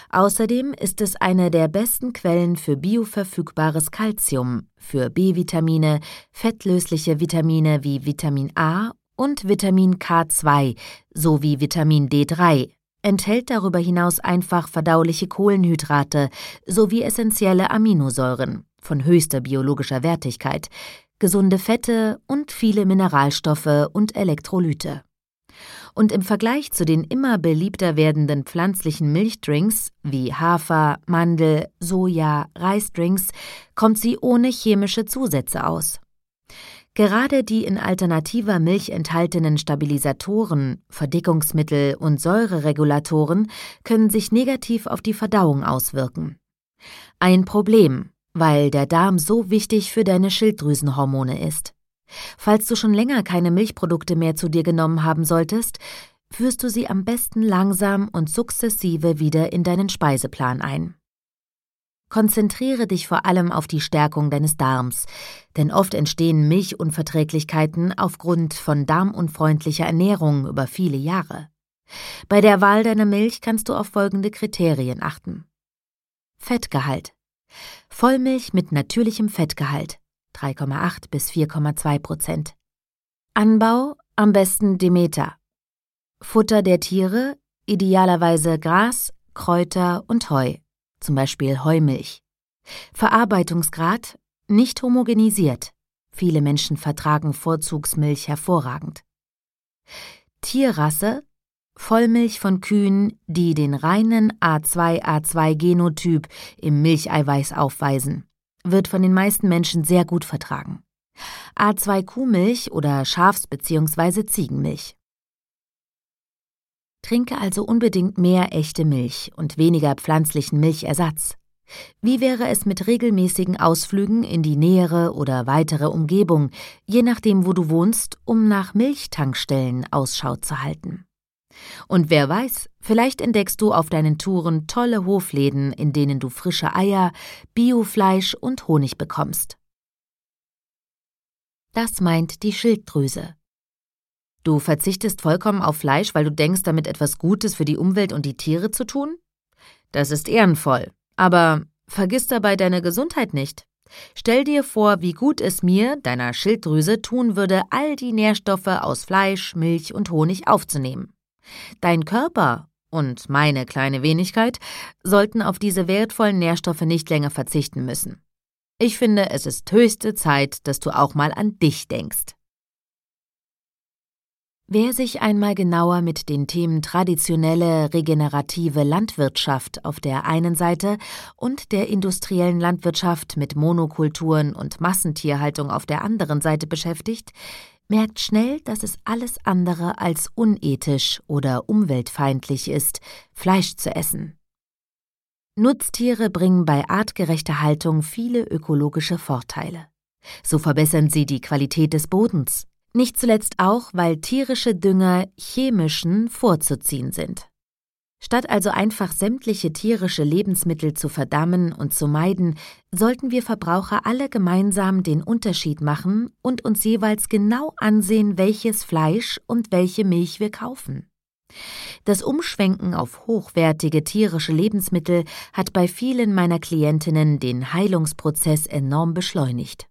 Außerdem ist es eine der besten Quellen für bioverfügbares Calcium, für B-Vitamine, fettlösliche Vitamine wie Vitamin A und Vitamin K2 sowie Vitamin D3, enthält darüber hinaus einfach verdauliche Kohlenhydrate sowie essentielle Aminosäuren von höchster biologischer Wertigkeit, gesunde Fette und viele Mineralstoffe und Elektrolyte. Und im Vergleich zu den immer beliebter werdenden pflanzlichen Milchdrinks wie Hafer, Mandel, Soja, Reisdrinks kommt sie ohne chemische Zusätze aus. Gerade die in alternativer Milch enthaltenen Stabilisatoren, Verdickungsmittel und Säureregulatoren können sich negativ auf die Verdauung auswirken. Ein Problem, weil der Darm so wichtig für deine Schilddrüsenhormone ist. Falls du schon länger keine Milchprodukte mehr zu dir genommen haben solltest, führst du sie am besten langsam und sukzessive wieder in deinen Speiseplan ein. Konzentriere dich vor allem auf die Stärkung deines Darms, denn oft entstehen Milchunverträglichkeiten aufgrund von darmunfreundlicher Ernährung über viele Jahre. Bei der Wahl deiner Milch kannst du auf folgende Kriterien achten. Fettgehalt. Vollmilch mit natürlichem Fettgehalt 3,8 bis 4,2%. Anbau am besten Demeter. Futter der Tiere idealerweise Gras, Kräuter und Heu, zum Beispiel Heumilch. Verarbeitungsgrad nicht homogenisiert. Viele Menschen vertragen Vorzugsmilch hervorragend. Tierrasse Vollmilch von Kühen, die den reinen A2A2-Genotyp im Milcheiweiß aufweisen, wird von den meisten Menschen sehr gut vertragen. A2-Kuhmilch oder Schafs- bzw. Ziegenmilch. Trinke also unbedingt mehr echte Milch und weniger pflanzlichen Milchersatz. Wie wäre es mit regelmäßigen Ausflügen in die nähere oder weitere Umgebung, je nachdem, wo du wohnst, um nach Milchtankstellen Ausschau zu halten? Und wer weiß, vielleicht entdeckst du auf deinen Touren tolle Hofläden, in denen du frische Eier, Biofleisch und Honig bekommst. Das meint die Schilddrüse. Du verzichtest vollkommen auf Fleisch, weil du denkst, damit etwas Gutes für die Umwelt und die Tiere zu tun? Das ist ehrenvoll, aber vergiss dabei deine Gesundheit nicht. Stell dir vor, wie gut es mir, deiner Schilddrüse, tun würde, all die Nährstoffe aus Fleisch, Milch und Honig aufzunehmen. Dein Körper und meine kleine Wenigkeit sollten auf diese wertvollen Nährstoffe nicht länger verzichten müssen. Ich finde, es ist höchste Zeit, dass du auch mal an dich denkst. Wer sich einmal genauer mit den Themen traditionelle, regenerative Landwirtschaft auf der einen Seite und der industriellen Landwirtschaft mit Monokulturen und Massentierhaltung auf der anderen Seite beschäftigt, merkt schnell, dass es alles andere als unethisch oder umweltfeindlich ist, Fleisch zu essen. Nutztiere bringen bei artgerechter Haltung viele ökologische Vorteile. So verbessern sie die Qualität des Bodens. Nicht zuletzt auch, weil tierische Dünger chemischen vorzuziehen sind. Statt also einfach sämtliche tierische Lebensmittel zu verdammen und zu meiden, sollten wir Verbraucher alle gemeinsam den Unterschied machen und uns jeweils genau ansehen, welches Fleisch und welche Milch wir kaufen. Das Umschwenken auf hochwertige tierische Lebensmittel hat bei vielen meiner Klientinnen den Heilungsprozess enorm beschleunigt.